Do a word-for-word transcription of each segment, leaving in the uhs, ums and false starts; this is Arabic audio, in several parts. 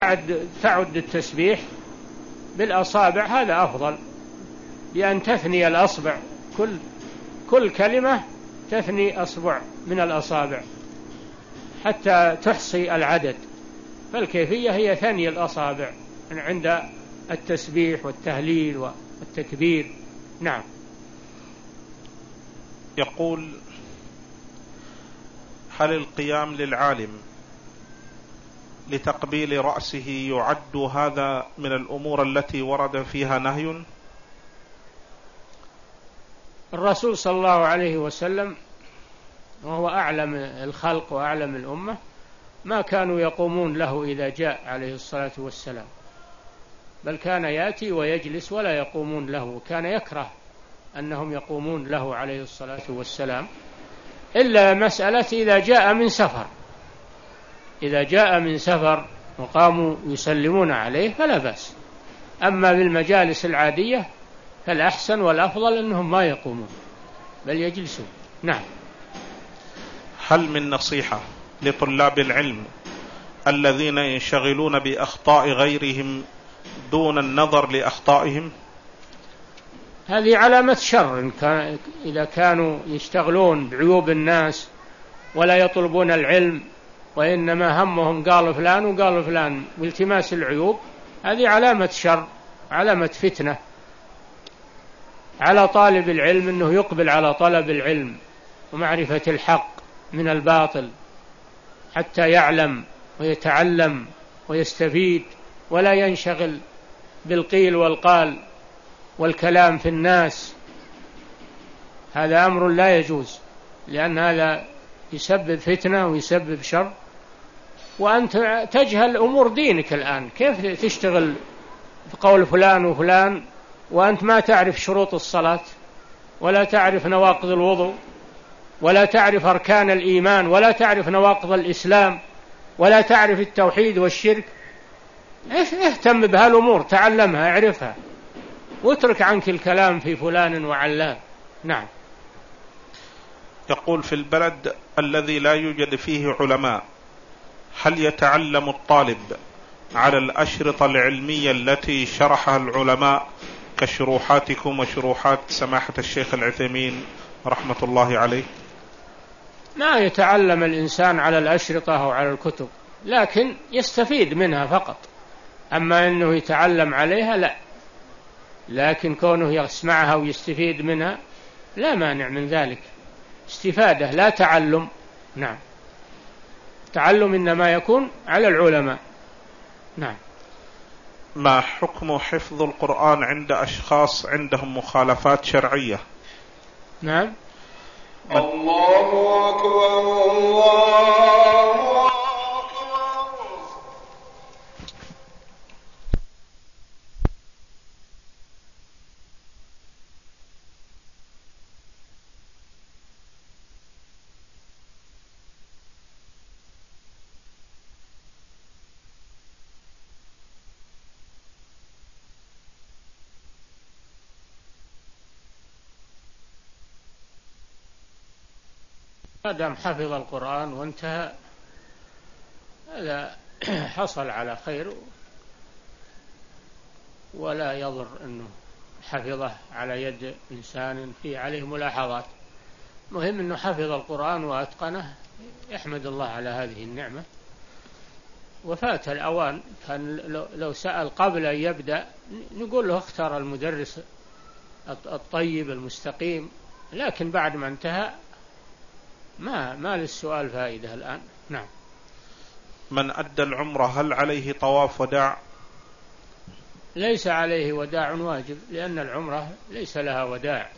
تعد التسبيح بالأصابع هذا أفضل، بأن تثني الأصبع، كل كل كلمة تثني أصبع من الأصابع حتى تحصي العدد، فالكيفية هي ثني الأصابع عند التسبيح والتهليل والتكبير. نعم. يقول: هل القيام للعالم لتقبيل رأسه يعد هذا من الأمور التي ورد فيها نهي؟ الرسول صلى الله عليه وسلم وهو أعلم الخلق وأعلم الأمة ما كانوا يقومون له إذا جاء عليه الصلاة والسلام، بل كان يأتي ويجلس ولا يقومون له، كان يكره أنهم يقومون له عليه الصلاة والسلام، إلا مسألة إذا جاء من سفر، إذا جاء من سفر وقاموا يسلمون عليه فلا بأس، أما بالمجالس العادية فالأحسن والأفضل أنهم ما يقومون بل يجلسون. نعم. هل من نصيحة لطلاب العلم الذين ينشغلون بأخطاء غيرهم دون النظر لأخطائهم؟ هذه علامة شر، إذا كانوا يشتغلون بعيوب الناس ولا يطلبون العلم، وإنما همهم قالوا فلان وقالوا فلان والتماس العيوب، هذه علامة شر، علامة فتنة. على طالب العلم أنه يقبل على طلب العلم ومعرفة الحق من الباطل حتى يعلم ويتعلم ويستفيد، ولا ينشغل بالقيل والقال والكلام في الناس، هذا أمر لا يجوز، لأن هذا يسبب فتنة ويسبب شر. وأنت تجهل أمور دينك الآن، كيف تشتغل في قول فلان وفلان وأنت ما تعرف شروط الصلاة ولا تعرف نواقض الوضوء ولا تعرف أركان الإيمان ولا تعرف نواقض الإسلام ولا تعرف التوحيد والشرك؟ اهتم بهالأمور، تعلمها، اعرفها، واترك عنك الكلام في فلان وعلان. نعم. يقول: في البلد الذي لا يوجد فيه علماء، هل يتعلم الطالب على الأشرطة العلمية التي شرحها العلماء كشروحاتكم وشروحات سماحة الشيخ العثيمين رحمة الله عليه؟ ما يتعلم الإنسان على الأشرطة أو على الكتب، لكن يستفيد منها فقط، أما أنه يتعلم عليها لا، لكن كونه يسمعها ويستفيد منها لا مانع من ذلك، استفادة لا تعلم. نعم. تعلم إنما يكون على العلماء. نعم. ما حكم حفظ القرآن عند أشخاص عندهم مخالفات شرعية؟ نعم. الله أكبر الله. ما دام حفظ القرآن وانتهى هذا حصل على خير، ولا يضر أنه حفظه على يد إنسان في عليه ملاحظات، مهم أنه حفظ القرآن وأتقنه، يحمد الله على هذه النعمة. وفات الأوان، كان لو سأل قبل أن يبدأ نقول له اختار المدرس الطيب المستقيم، لكن بعد ما انتهى ما ما للسؤال فائدة الآن. نعم. من أدى العمرة هل عليه طواف وداع؟ ليس عليه وداع واجب، لأن العمرة ليس لها وداع،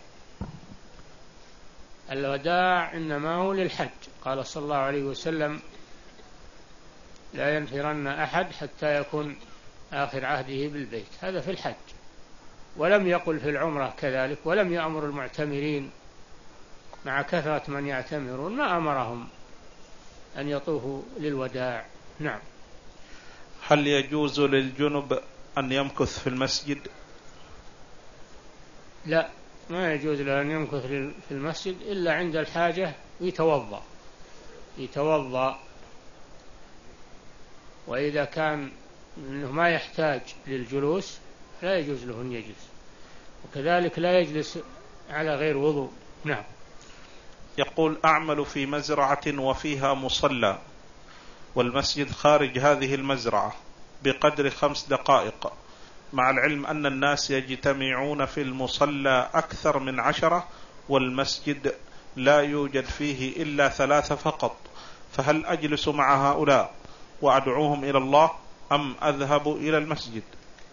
الوداع إنما هو للحج، قال صلى الله عليه وسلم: لا ينفرن أحد حتى يكون آخر عهده بالبيت، هذا في الحج، ولم يقل في العمرة كذلك، ولم يأمر المعتمرين مع كثرة من يعتمرون، ما أمرهم أن يطوفوا للوداع. نعم. هل يجوز للجنب أن يمكث في المسجد؟ لا، ما يجوز له أن يمكث في المسجد إلا عند الحاجة، ويتوضأ يتوضأ وإذا كان أنه ما يحتاج للجلوس لا يجوز له أن يجلس، وكذلك لا يجلس على غير وضوء. نعم. يقول: أعمل في مزرعة وفيها مصلى، والمسجد خارج هذه المزرعة بقدر خمس دقائق، مع العلم أن الناس يجتمعون في المصلى أكثر من عشرة، والمسجد لا يوجد فيه إلا ثلاثة فقط، فهل أجلس مع هؤلاء وأدعوهم إلى الله أم أذهب إلى المسجد؟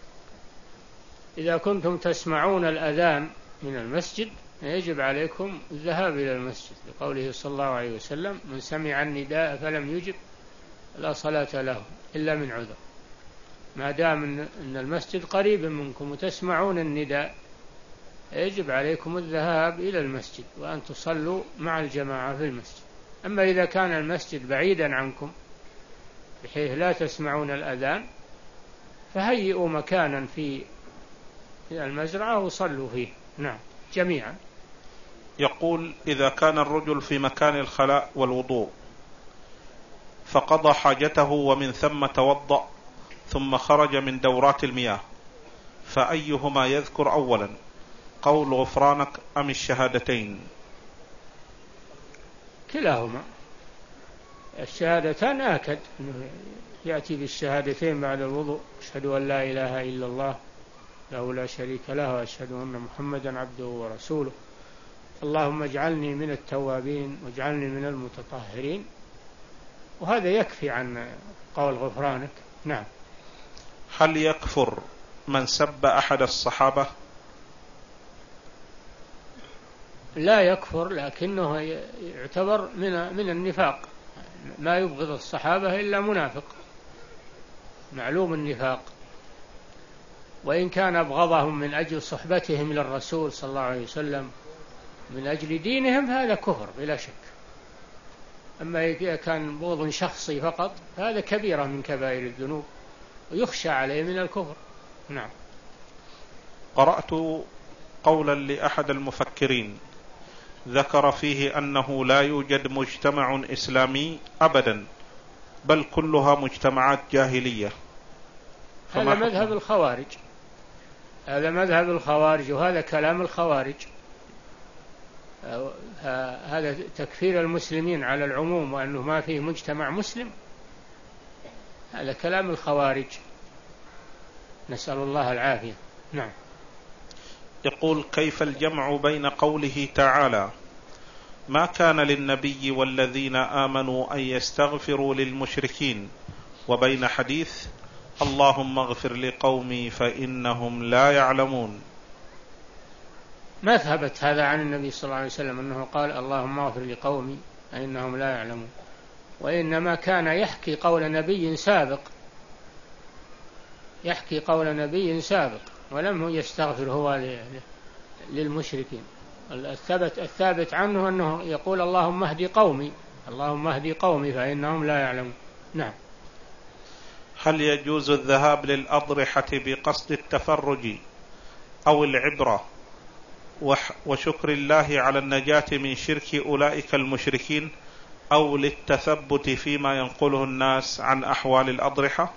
إذا كنتم تسمعون الأذان من المسجد يجب عليكم الذهاب إلى المسجد، لقوله صلى الله عليه وسلم: من سمع النداء فلم يجب لا صلاة له إلا من عذر. ما دام أن المسجد قريب منكم وتسمعون النداء يجب عليكم الذهاب إلى المسجد وأن تصلوا مع الجماعة في المسجد. أما إذا كان المسجد بعيدا عنكم بحيث لا تسمعون الأذان فهيئوا مكانا في المزرعة وصلوا فيه. نعم، جميعا. يقول: إذا كان الرجل في مكان الخلاء والوضوء فقضى حاجته ومن ثم توضأ ثم خرج من دورات المياه، فأيهما يذكر أولا، قول غفرانك أم الشهادتين؟ كلاهما. الشهادتان آكد، يأتي بالشهادتين بعد الوضوء: أشهد أن لا إله إلا الله له لا شريك له وأشهد أن محمدا عبده ورسوله اللهم اجعلني من التوابين واجعلني من المتطهرين. وهذا يكفي عن قول غفرانك. نعم. هل يكفر من سب أحد الصحابة؟ لا يكفر، لكنه يعتبر من من النفاق. ما يبغض الصحابة إلا منافق معلوم النفاق، وإن كان أبغضهم من أجل صحبتهم للرسول صلى الله عليه وسلم من أجل دينهم فهذا كفر بلا شك. أما إذا كان بغض شخصي فقط فهذا كبيرة من كبائر الذنوب ويخشى عليه من الكفر. نعم. قرأت قولا لأحد المفكرين ذكر فيه أنه لا يوجد مجتمع إسلامي أبدا، بل كلها مجتمعات جاهلية. هذا مذهب الخوارج، هذا مذهب الخوارج وهذا كلام الخوارج. هذا تكفير المسلمين على العموم وأنه ما فيه مجتمع مسلم، هذا كلام الخوارج، نسأل الله العافية. نعم. يقول: كيف الجمع بين قوله تعالى: ما كان للنبي والذين آمنوا أن يستغفروا للمشركين، وبين حديث اللهم اغفر لقومي فإنهم لا يعلمون؟ ما ثبت هذا عن النبي صلى الله عليه وسلم أنه قال اللهم اغفر لقومي فإنهم لا يعلمون، وإنما كان يحكي قول نبي سابق، يحكي قول نبي سابق ولم يستغفر هو للمشركين. الثابت, الثابت عنه أنه يقول اللهم اهدي قومي، اللهم اهدي قومي فإنهم لا يعلمون. نعم. هل يجوز الذهاب للأضرحة بقصد التفرج أو العبرة وشكر الله على النجاة من شرك أولئك المشركين، أو للتثبت فيما ينقله الناس عن أحوال الأضرحة؟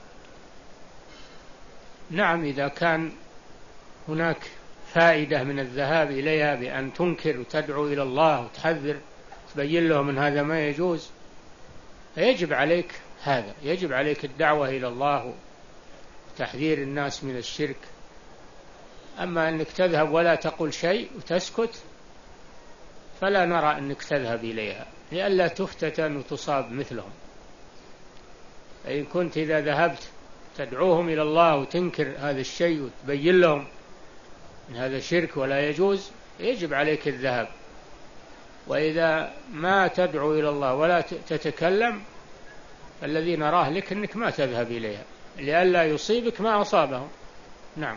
نعم، إذا كان هناك فائدة من الذهاب إليها بأن تنكر وتدعو إلى الله وتحذر تبين لهم من هذا ما يجوز فيجب عليك هذا، يجب عليك الدعوة إلى الله وتحذير الناس من الشرك. أما أنك تذهب ولا تقول شيء وتسكت فلا نرى أنك تذهب إليها لئلا تفتتن وتصاب مثلهم. فإن كنت إذا ذهبت تدعوهم إلى الله وتنكر هذا الشيء وتبين لهم أن هذا شرك ولا يجوز يجب عليك الذهاب. وإذا ما تدعو إلى الله ولا تتكلم الذي نراه لك أنك ما تذهب إليها لئلا يصيبك ما أصابهم. نعم.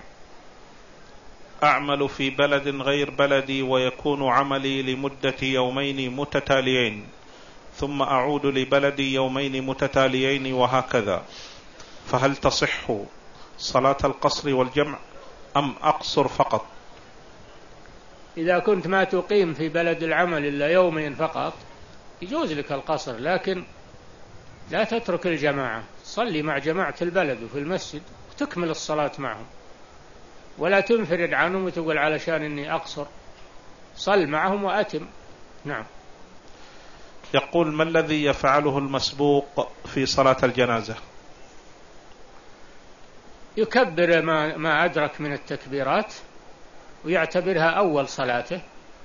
أعمل في بلد غير بلدي ويكون عملي لمدة يومين متتاليين ثم أعود لبلدي يومين متتاليين وهكذا، فهل تصح صلاة القصر والجمع أم أقصر فقط؟ إذا كنت ما تقيم في بلد العمل إلا يومين فقط يجوز لك القصر، لكن لا تترك الجماعة، صلي مع جماعة البلد وفي المسجد وتكمل الصلاة معهم، ولا تنفرد عنهم وتقول علشان إني أقصر، صل معهم وأتم. نعم. يقول: ما الذي يفعله المسبوق في صلاة الجنازة؟ يكبر ما, ما أدرك من التكبيرات ويعتبرها أول صلاته،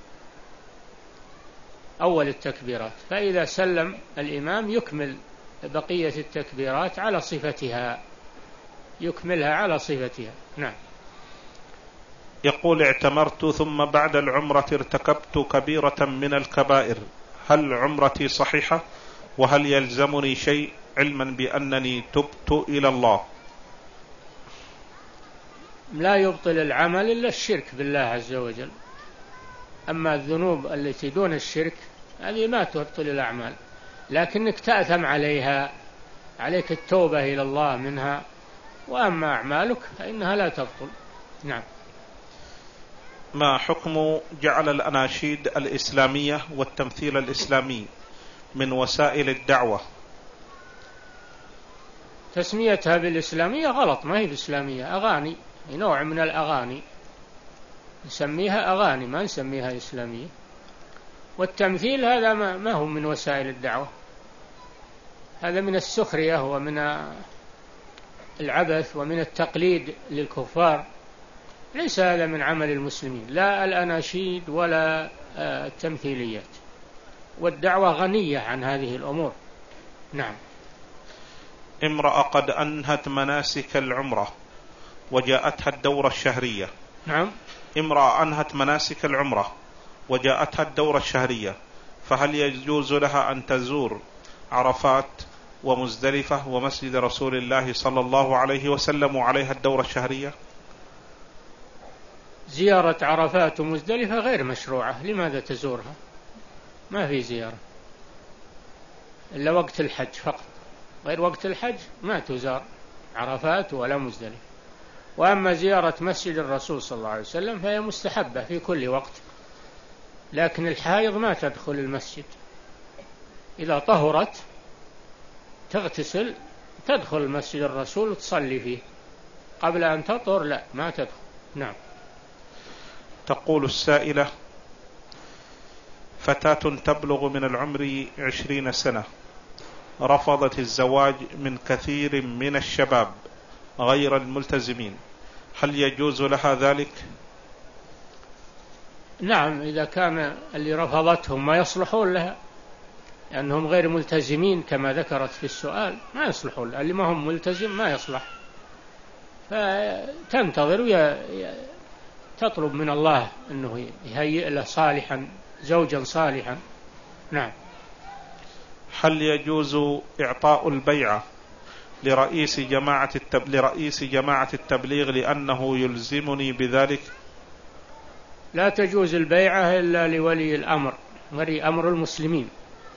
أول التكبيرات، فإذا سلم الإمام يكمل بقية التكبيرات على صفتها، يكملها على صفتها. نعم. يقول: اعتمرت ثم بعد العمرة ارتكبت كبيرة من الكبائر، هل عمرتي صحيحة؟ وهل يلزمني شيء علما بأنني تبت إلى الله؟ لا يبطل العمل إلا الشرك بالله عز وجل، أما الذنوب التي دون الشرك هذه ما تبطل الأعمال، لكنك تأثم عليها، عليك التوبة إلى الله منها، وأما أعمالك فإنها لا تبطل. نعم. ما حكم جعل الأناشيد الإسلامية والتمثيل الإسلامي من وسائل الدعوة؟ تسميتها بالإسلامية غلط، ما هي بإسلامية، أغاني، نوع من الأغاني، نسميها أغاني ما نسميها إسلامية. والتمثيل هذا ما هو من وسائل الدعوة، هذا من السخرية ومن العبث ومن التقليد للكفار، ليس هذا من عمل المسلمين، لا الأناشيد ولا التمثيليات، والدعوة غنية عن هذه الأمور. نعم. امرأة قد أنهت مناسك العمرة وجاءتها الدورة الشهرية. نعم. امرأة أنهت مناسك العمرة وجاءتها الدورة الشهرية، فهل يجوز لها أن تزور عرفات ومزدلفة ومسجد رسول الله صلى الله عليه وسلم وعليها الدورة الشهرية؟ زيارة عرفات ومزدلفة غير مشروعة، لماذا تزورها؟ ما في زيارة إلا وقت الحج فقط، غير وقت الحج ما تزار عرفات ولا مزدلفة. وأما زيارة مسجد الرسول صلى الله عليه وسلم فهي مستحبة في كل وقت، لكن الحائض ما تدخل المسجد، إذا طهرت تغتسل تدخل مسجد الرسول وتصلي فيه، قبل أن تطهر لا ما تدخل. نعم. تقول السائلة: فتاة تبلغ من العمر عشرين سنة رفضت الزواج من كثير من الشباب غير الملتزمين، هل يجوز لها ذلك؟ نعم، إذا كان اللي رفضتهم ما يصلحون لها، لأنهم غير ملتزمين كما ذكرت في السؤال، ما يصلحون، اللي ما هم ملتزم ما يصلح، فتنتظر وتطلب من الله أنه يهيئ له صالحا، زوجا صالحا. نعم. هل يجوز إعطاء البيعة لرئيس جماعة التب... لرئيس جماعة التبليغ لأنه يلزمني بذلك؟ لا تجوز البيعة إلا لولي الأمر، ولي أمر المسلمين،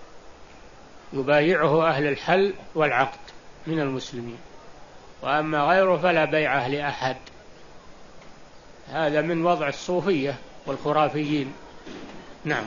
يبايعه أهل الحل والعقد من المسلمين، وأما غيره فلا بيعة لأحد، هذا من وضع الصوفية والخرافيين. نعم.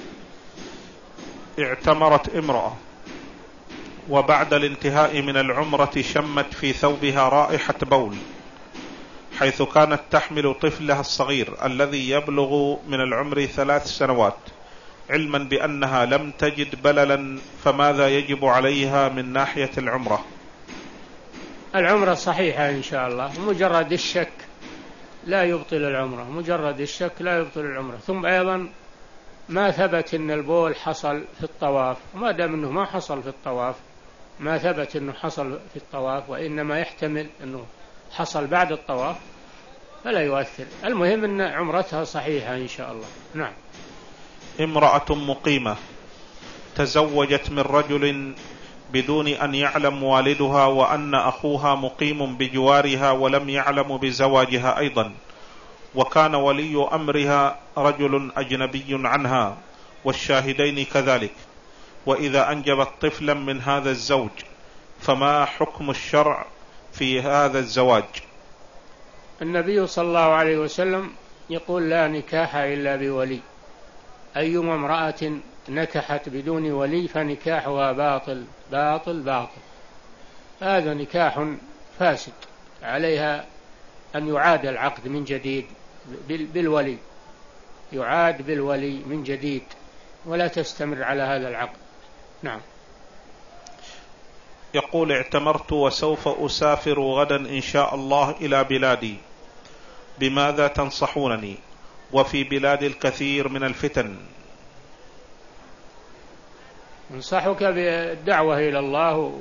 اعتمرت امرأة وبعد الانتهاء من العمرة شمت في ثوبها رائحة بول، حيث كانت تحمل طفلها الصغير الذي يبلغ من العمر ثلاث سنوات، علما بأنها لم تجد بللا، فماذا يجب عليها من ناحية العمرة؟ العمرة صحيحة إن شاء الله، مجرد الشك لا يبطل العمرة، مجرد الشك لا يبطل العمرة. ثم أيضا ما ثبت أن البول حصل في الطواف، وما دام أنه ما حصل في الطواف، ما ثبت أنه حصل في الطواف وإنما يحتمل أنه حصل بعد الطواف، فلا يؤثر، المهم أن عمرتها صحيحة إن شاء الله. نعم. امرأة مقيمة تزوجت من رجل بدون أن يعلم والدها وأن أخوها مقيم بجوارها ولم يعلم بزواجها أيضا، وكان ولي أمرها رجل أجنبي عنها والشاهدين كذلك، وإذا أنجبت طفلا من هذا الزوج فما حكم الشرع في هذا الزواج؟ النبي صلى الله عليه وسلم يقول: لا نكاح إلا بولي، أيما امرأة نكحت بدون ولي فنكاحها باطل باطل باطل، هذا نكاح فاسد، عليها أن يعاد العقد من جديد بالولي، يعاد بالولي من جديد ولا تستمر على هذا العقد. نعم. يقول: اعتمرت وسوف أسافر غدا إن شاء الله إلى بلادي، بماذا تنصحونني؟ وفي بلاد الكثير من الفتن. أنصحك بالدعوة إلى الله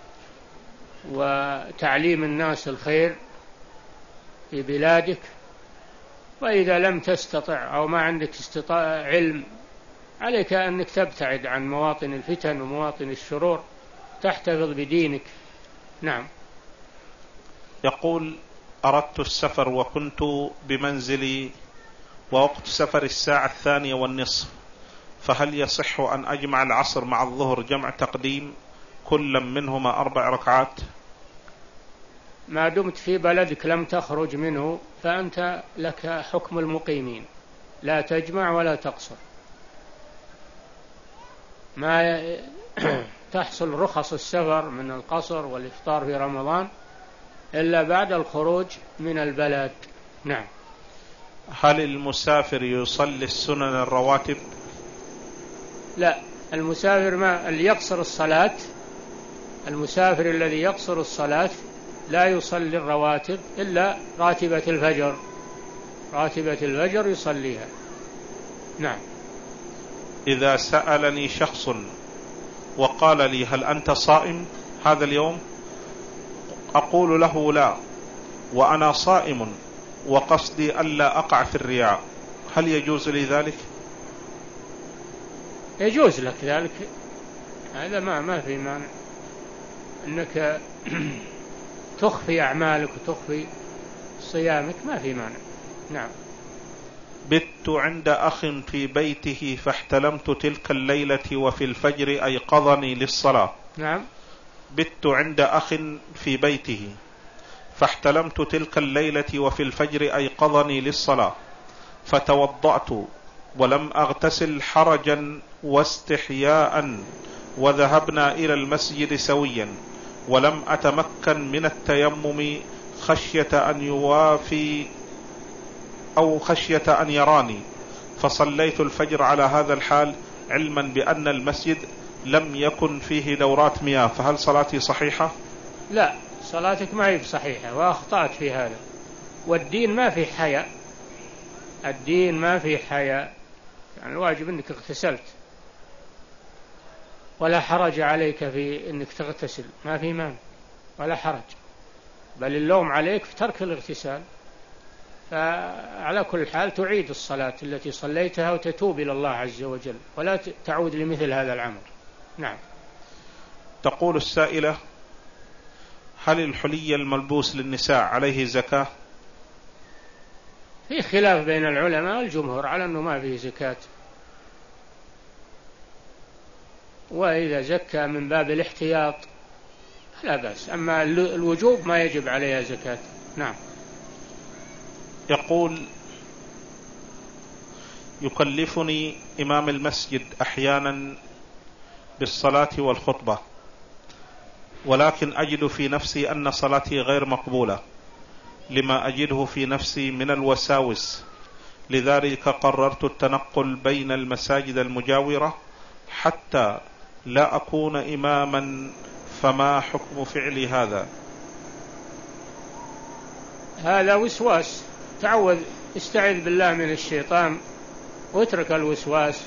وتعليم الناس الخير في بلادك، وإذا لم تستطع أو ما عندك استطاع علم عليك أنك تبتعد عن مواطن الفتن ومواطن الشرور، تحتفظ بدينك. نعم. يقول: أردت السفر وكنت بمنزلي ووقت سفر الساعة الثانية والنصف، فهل يصح أن أجمع العصر مع الظهر جمع تقديم كل منهما أربع ركعات؟ ما دمت في بلدك لم تخرج منه فأنت لك حكم المقيمين، لا تجمع ولا تقصر. ما تحصل رخص السفر من القصر والإفطار في رمضان إلا بعد الخروج من البلد. نعم. هل المسافر يصلي السنن الرواتب؟ لا، المسافر ما اللي يقصر الصلاة، المسافر الذي يقصر الصلاة لا يصلي الرواتب إلا راتبة الفجر، راتبة الفجر يصليها. نعم. إذا سألني شخص وقال لي: هل أنت صائم هذا اليوم؟ أقول له: لا، وأنا صائم وقصدي ألا أقع في الرياء، هل يجوز لي ذلك؟ يجوز لك ذلك، هذا ما ما في مانع أنك تخفي أعمالك وتخفي صيامك، ما في مانع. نعم. بت عند أخ في بيته فاحتلمت تلك الليلة وفي الفجر أيقظني للصلاة. نعم. بت عند أخ في بيته فاحتلمت تلك الليلة وفي الفجر أيقظني للصلاة، فتوضأت ولم أغتسل حرجا واستحياء، وذهبنا إلى المسجد سويا، ولم أتمكن من التيمم خشية أن يوافي أو خشية أن يراني، فصليت الفجر على هذا الحال علما بأن المسجد لم يكن فيه دورات مياه، فهل صلاتي صحيحة؟ لا، صلاتك ما هي صحيحة وأخطأت في هذا، والدين ما في حياء، الدين ما في حياء، يعني الواجب أنك اغتسلت ولا حرج عليك في أنك تغتسل، ما في مانع ولا حرج، بل اللوم عليك في ترك الاغتسال. فعلى كل حال تعيد الصلاة التي صليتها وتتوب إلى الله عز وجل ولا تعود لمثل هذا العمل. نعم. تقول السائلة: هل الحلي الملبوس للنساء عليه زكاة؟ في خلاف بين العلماء والجمهور على أنه ما فيه زكاة، وإذا زكى من باب الاحتياط لا بأس، أما الوجوب ما يجب عليها زكاة. نعم. يقول: يكلفني إمام المسجد أحيانا بالصلاة والخطبة، ولكن أجد في نفسي أن صلاتي غير مقبولة لما أجده في نفسي من الوساوس، لذلك قررت التنقل بين المساجد المجاورة حتى لا أكون إماما، فما حكم فعلي هذا؟ هذا وسواس، تعوذ، استعذ بالله من الشيطان واترك الوسواس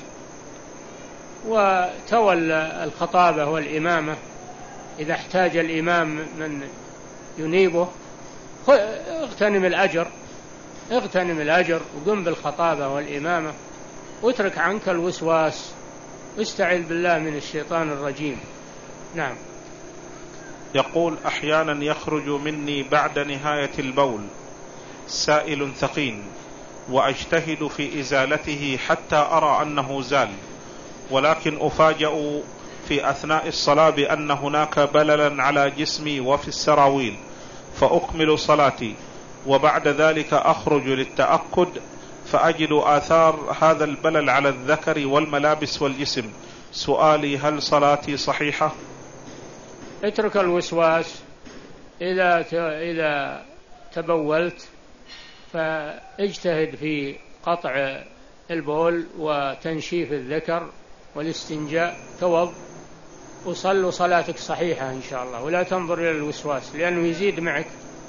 وتولى الخطابة والإمامة. إذا احتاج الإمام من ينيبه اغتنم الأجر، اغتنم الأجر وقم بالخطابة والإمامة واترك عنك الوسواس، استعذ بالله من الشيطان الرجيم. نعم. يقول: أحيانا يخرج مني بعد نهاية البول سائل ثقيل، وأجتهد في إزالته حتى أرى أنه زال، ولكن أفاجأ في أثناء الصلاة بأن هناك بللا على جسمي وفي السراويل، فأكمل صلاتي، وبعد ذلك أخرج للتأكد، فأجد آثار هذا البلل على الذكر والملابس والجسم. سؤالي: هل صلاتي صحيحة؟ اترك الوسواس. إذا إذا تبولت فاجتهد في قطع البول وتنشيف الذكر والاستنجاء، توض وصل صلاتك صحيحة إن شاء الله، ولا تنظر إلى الوسواس لأنه يزيد معك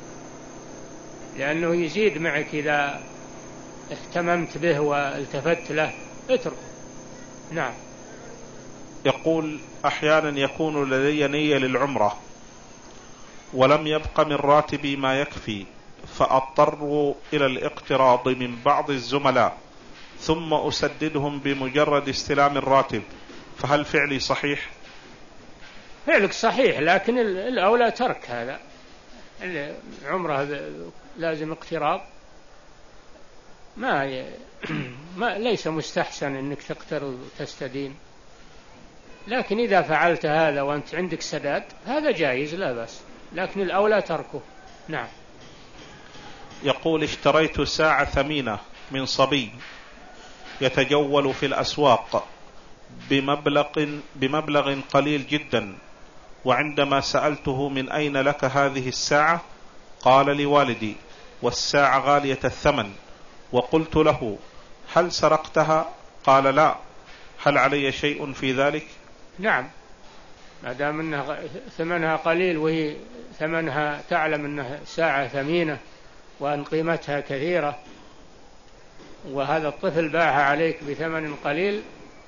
لأنه يزيد معك إذا اهتممت به والتفت له. اترك. نعم. يقول: أحيانا يكون لدي نية للعمرة ولم يبق من راتبي ما يكفي، فأضطر إلى الاقتراض من بعض الزملاء ثم أسددهم بمجرد استلام الراتب، فهل فعلي صحيح؟ فعلك صحيح، لكن الأولى ترك هذا. العمرة لازم اقتراض، ما, ي... ما ليس مستحسن أنك تقترض وتستدين، لكن إذا فعلت هذا وأنت عندك سداد هذا جائز لا بأس، لكن الأولى تركه. نعم. يقول: اشتريت ساعة ثمينة من صبي يتجول في الأسواق بمبلغ, بمبلغ قليل جدا، وعندما سألته من أين لك هذه الساعة قال لي والدي، والساعة غالية الثمن، وقلت له: هل سرقتها؟ قال لا. هل علي شيء في ذلك؟ نعم، ما دام أنها ثمنها قليل وهي ثمنها تعلم أنها ساعة ثمينة وأن قيمتها كثيرة، وهذا الطفل باعها عليك بثمن قليل،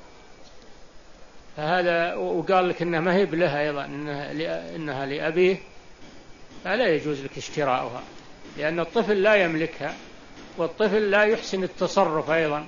فهذا وقال لك إنها ما هي بله أيضا، إنها, إنها لأبيه، فلا يجوز لك اشتراؤها، لأن الطفل لا يملكها، والطفل لا يحسن التصرف أيضا،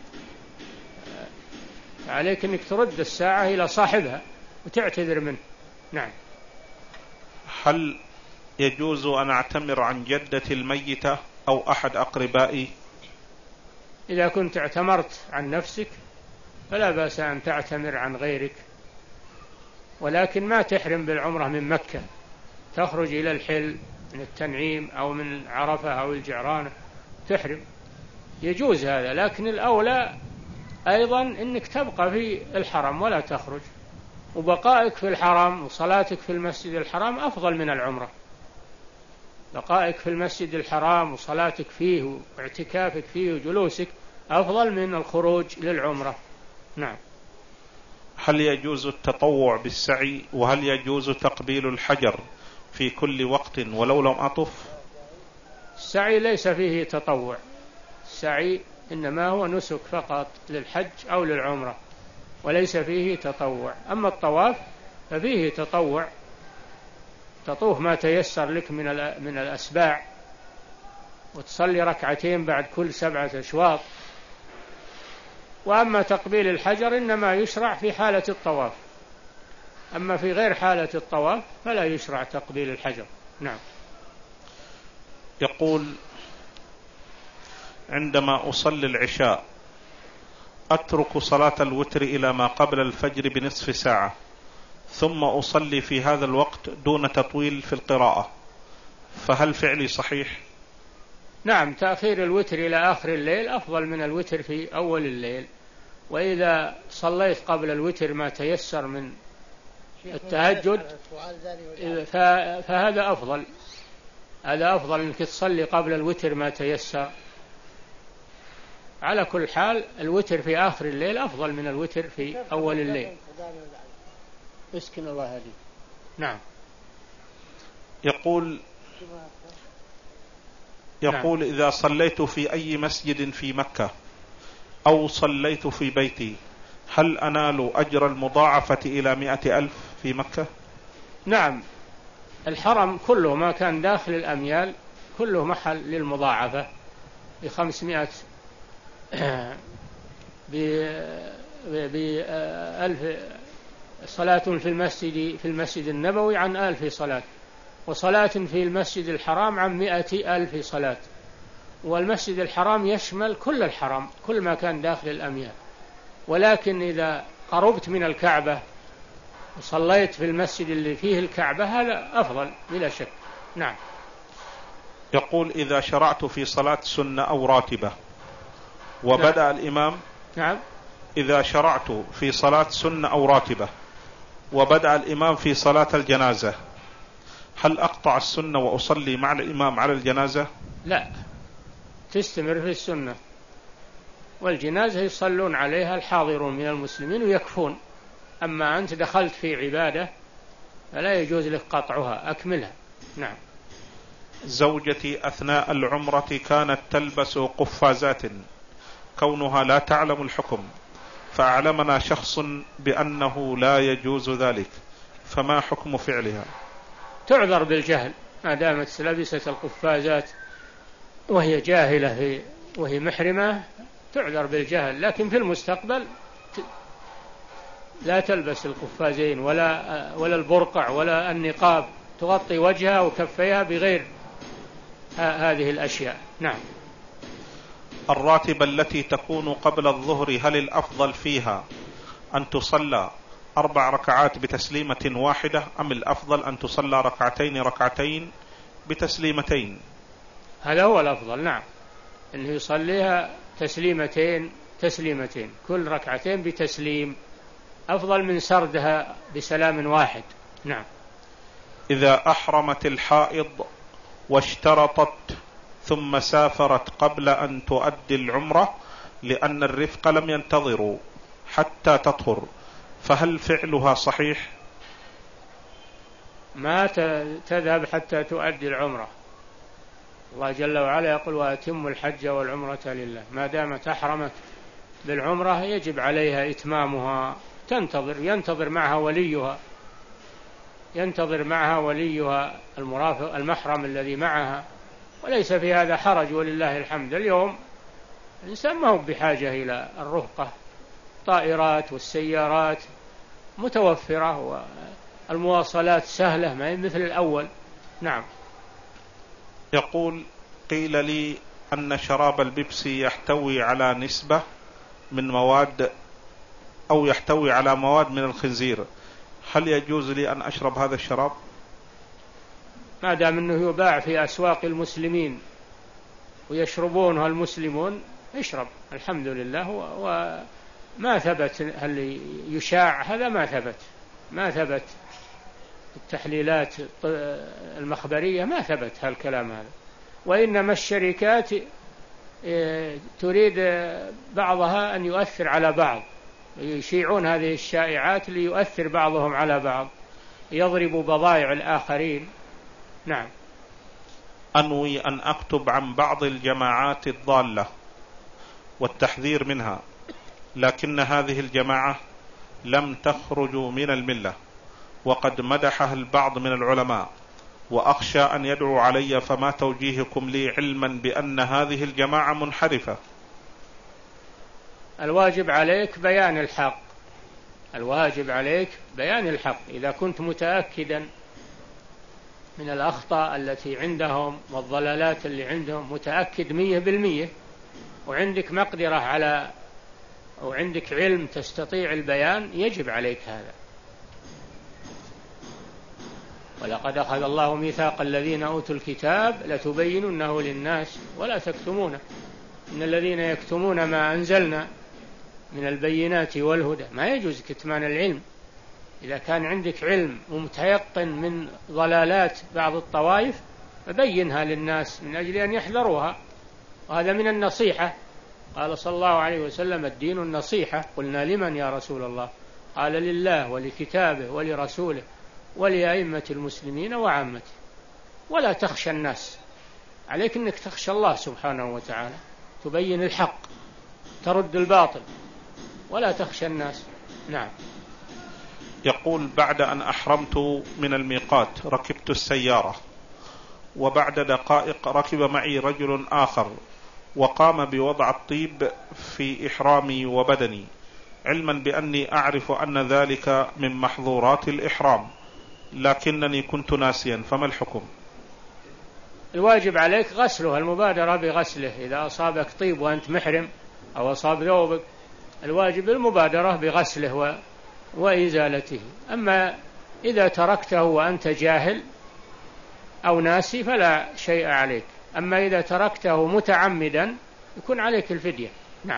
عليك أنك ترد الساعة إلى صاحبها وتعتذر منه. نعم. هل يجوز أن أعتمر عن جدتي الميتة أو أحد أقربائي؟ إذا كنت اعتمرت عن نفسك فلا بأس أن تعتمر عن غيرك، ولكن ما تحرم بالعمرة من مكة، تخرج إلى الحل من التنعيم أو من عرفة أو الجعرانة تحرم، يجوز هذا، لكن الأولى أيضا أنك تبقى في الحرم ولا تخرج، وبقائك في الحرم وصلاتك في المسجد الحرام أفضل من العمرة. بقائك في المسجد الحرام وصلاتك فيه واعتكافك فيه وجلوسك أفضل من الخروج للعمرة. نعم. هل يجوز التطوع بالسعي؟ وهل يجوز تقبيل الحجر في كل وقت ولو لم أطف؟ السعي ليس فيه تطوع، السعي إنما هو نسك فقط للحج أو للعمرة، وليس فيه تطوع. أما الطواف ففيه تطوع، تطوف ما تيسر لك من من الأسباع، وتصلي ركعتين بعد كل سبعة أشواط. وأما تقبيل الحجر إنما يشرع في حالة الطواف، أما في غير حالة الطواف فلا يشرع تقبيل الحجر. نعم. يقول: عندما أصلي العشاء أترك صلاة الوتر إلى ما قبل الفجر بنصف ساعة، ثم أصلي في هذا الوقت دون تطويل في القراءة، فهل فعلي صحيح؟ نعم، تأخير الوتر إلى آخر الليل أفضل من الوتر في أول الليل، وإذا صليت قبل الوتر ما تيسر من التهجد فهذا أفضل، هذا أفضل أنك تصلي قبل الوتر ما تيسر. على كل حال الوتر في آخر الليل أفضل من الوتر في أول الليل. اسكن الله هدي. نعم. يقول يقول نعم. إذا صليت في أي مسجد في مكة أو صليت في بيتي هل أنال أجر المضاعفة إلى مئة ألف في مكة؟ نعم، الحرم كله ما كان داخل الأميال كله محل للمضاعفة بخمسمائة بألف صلاة في المسجد في المسجد النبوي عن ألف صلاة، وصلاة في المسجد الحرام عن مئة ألف صلاة. والمسجد الحرام يشمل كل الحرم، كل ما كان داخل الأميال، ولكن إذا قربت من الكعبة وصليت في المسجد اللي فيه الكعبة هذا أفضل بلا شك. نعم. يقول: إذا شرعت في صلاة سنة أو راتبة وبدأ نعم. الإمام نعم. إذا شرعت في صلاة سنة أو راتبة وبدأ الإمام في صلاة الجنازة، هل أقطع السنة وأصلي مع الإمام على الجنازة؟ لا، تستمر في السنة، والجنازة يصلون عليها الحاضرون من المسلمين ويكفون. أما أنت دخلت في عبادة فلا يجوز لك قطعها، أكملها. نعم. زوجتي أثناء العمرة كانت تلبس قفازات كونها لا تعلم الحكم، فأعلمنا شخص بأنه لا يجوز ذلك، فما حكم فعلها؟ تعذر بالجهل، ما دامت لبست القفازات وهي جاهلة وهي محرمة تعذر بالجهل، لكن في المستقبل لا تلبس القفازين ولا ولا البرقع ولا النقاب، تغطي وجهها وكفيها بغير هذه الأشياء. نعم. الراتبة التي تكون قبل الظهر هل الأفضل فيها أن تصلى أربع ركعات بتسليمة واحدة، أم الأفضل أن تصلى ركعتين ركعتين بتسليمتين؟ هذا هو الأفضل. نعم، أنه يصليها تسليمتين تسليمتين، كل ركعتين بتسليم، أفضل من سردها بسلام واحد. نعم. إذا أحرمت الحائض واشترطت ثم سافرت قبل أن تؤدي العمرة لأن الرفق لم ينتظروا حتى تطهر، فهل فعلها صحيح؟ ما تذهب حتى تؤدي العمرة. الله جل وعلا يقول: وأتم الحج والعمرة لله. ما دامت أحرمت بالعمرة يجب عليها إتمامها، تنتظر ينتظر معها وليها ينتظر معها وليها المرافق المحرم الذي معها، وليس في هذا حرج ولله الحمد. اليوم الإنسان ما هو بحاجة إلى الرفقة، الطائرات والسيارات متوفرة والمواصلات سهلة، ما هي مثل الأول. نعم. يقول: قيل لي أن شراب البيبسي يحتوي على نسبة من مواد أو يحتوي على مواد من الخنزير، هل يجوز لي أن أشرب هذا الشراب؟ ما دام أنه يباع في أسواق المسلمين ويشربونه المسلمون اشرب، الحمد لله. وما ثبت هل يشاع، هذا ما ثبت ما ثبت التحليلات المخبرية ما ثبت هالكلام هذا. وإنما الشركات تريد بعضها أن يؤثر على بعض، يشيعون هذه الشائعات ليؤثر بعضهم على بعض، يضربوا بضائع الآخرين. نعم. أنوي أن أكتب عن بعض الجماعات الضالة والتحذير منها، لكن هذه الجماعة لم تخرج من الملة، وقد مدحها البعض من العلماء، وأخشى أن يدعو علي، فما توجيهكم لي علما بأن هذه الجماعة منحرفة؟ الواجب عليك بيان الحق الواجب عليك بيان الحق. إذا كنت متأكدا من الأخطاء التي عندهم والضلالات اللي عندهم، متأكد مية بالمية، وعندك مقدرة على أو عندك علم تستطيع البيان، يجب عليك هذا. ولقد أخذ الله ميثاق الذين أوتوا الكتاب لتبيننه للناس ولا تكتمونه، إن الذين يكتمون ما أنزلنا من البينات والهدى. ما يجوز كتمان العلم. إذا كان عندك علم ومتيقن من ضلالات بعض الطوائف فبينها للناس من أجل أن يحذروها، وهذا من النصيحة. قال صلى الله عليه وسلم: الدين النصيحة. قلنا: لمن يا رسول الله؟ قال: لله ولكتابه ولرسوله ولأئمة المسلمين وعامته. ولا تخشى الناس، عليك أنك تخشى الله سبحانه وتعالى، تبين الحق، ترد الباطل، ولا تخشى الناس. نعم. يقول: بعد أن أحرمت من الميقات ركبت السيارة، وبعد دقائق ركب معي رجل آخر وقام بوضع الطيب في إحرامي وبدني، علما بأني أعرف أن ذلك من محظورات الإحرام، لكنني كنت ناسيا، فما الحكم؟ الواجب عليك غسله، المبادرة بغسله. إذا أصابك طيب وأنت محرم أو أصاب ثوبك، الواجب المبادرة بغسله و... وإزالته. أما إذا تركته وأنت جاهل أو ناسي فلا شيء عليك. أما إذا تركته متعمدا يكون عليك الفدية. نعم.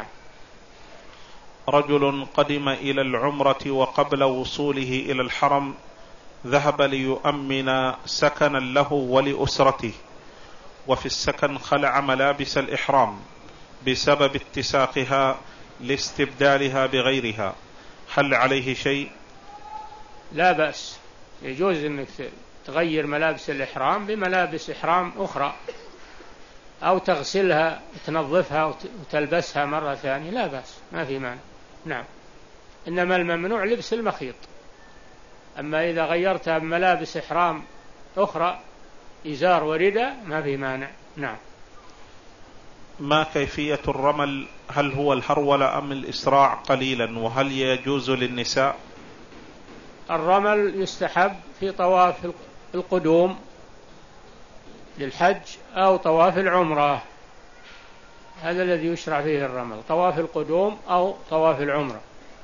رجل قدم إلى العمرة وقبل وصوله إلى الحرم ذهب ليؤمن سكنا له ولأسرته، وفي السكن خلع ملابس الإحرام بسبب اتساقها لاستبدالها بغيرها، هل عليه شيء؟ لا بأس، يجوز أنك تغير ملابس الإحرام بملابس إحرام أخرى، أو تغسلها وتنظفها وتلبسها مرة ثانية، لا بأس، ما في مانع. نعم. إنما الممنوع لبس المخيط، أما إذا غيرتها بملابس إحرام أخرى إزار ورداء ما في مانع. نعم. ما كيفية الرمل؟ هل هو الهرولة أم الإسراع قليلا؟ وهل يجوز للنساء؟ الرمل يستحب في طواف القدوم للحج أو طواف العمرة، هذا الذي يشرع فيه الرمل، طواف القدوم أو طواف العمرة.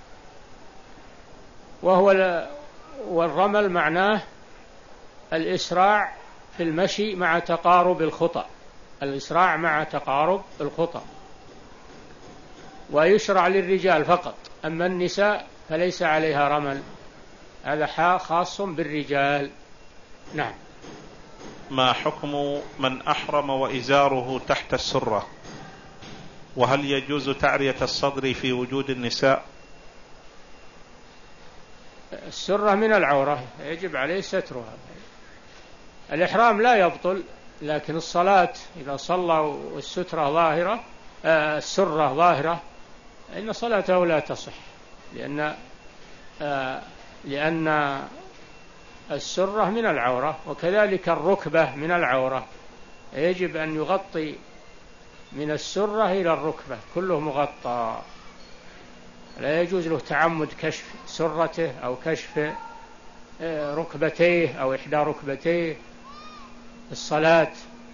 وهو والرمل معناه الإسراع في المشي مع تقارب الخطى، الإسراع مع تقارب الخطى، ويشرع للرجال فقط، أما النساء فليس عليها رمل، هذا خاص بالرجال. نعم. ما حكم من أحرم وإزاره تحت السرة؟ وهل يجوز تعرية الصدر في وجود النساء؟ السرة من العورة يجب عليه سترها. الإحرام لا يبطل، لكن الصلاة إذا صلى والسترة ظاهرة آه السرة ظاهرة إن صلاته لا تصح، لأن آه لأن السرة من العورة، وكذلك الركبة من العورة، يجب أن يغطي من السرة إلى الركبة كله مغطى، لا يجوز له تعمد كشف سرته أو كشف ركبتيه أو إحدى ركبتيه الصلاة.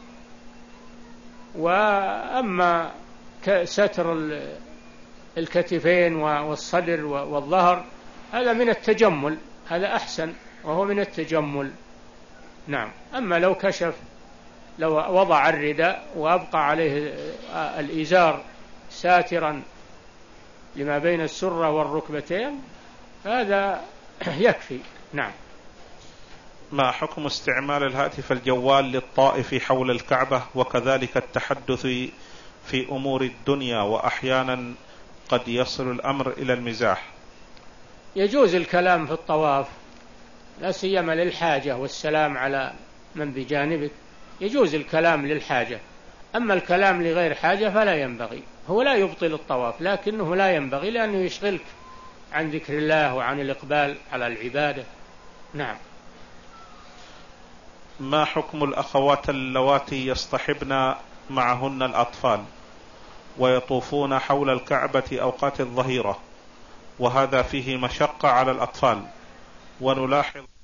وأما ستر الكتفين والصدر والظهر هذا من التجمل، هذا أحسن وهو من التجمل. نعم. أما لو كشف، لو وضع الرداء وأبقى عليه الإزار ساترا لما بين السرة والركبتين هذا يكفي. نعم. ما حكم استعمال الهاتف الجوال للطائف حول الكعبة وكذلك التحدث في أمور الدنيا، وأحيانا قد يصل الأمر إلى المزاح؟ يجوز الكلام في الطواف، لا سيما للحاجة والسلام على من بجانبك، يجوز الكلام للحاجة، أما الكلام لغير حاجة فلا ينبغي. هو لا يبطل الطواف لكنه لا ينبغي، لأنه يشغلك عن ذكر الله وعن الإقبال على العبادة. نعم. ما حكم الأخوات اللواتي يصطحبن معهن الأطفال ويطوفون حول الكعبة أوقات الظهيرة، وهذا فيه مشقة على الأطفال، ونلاحظ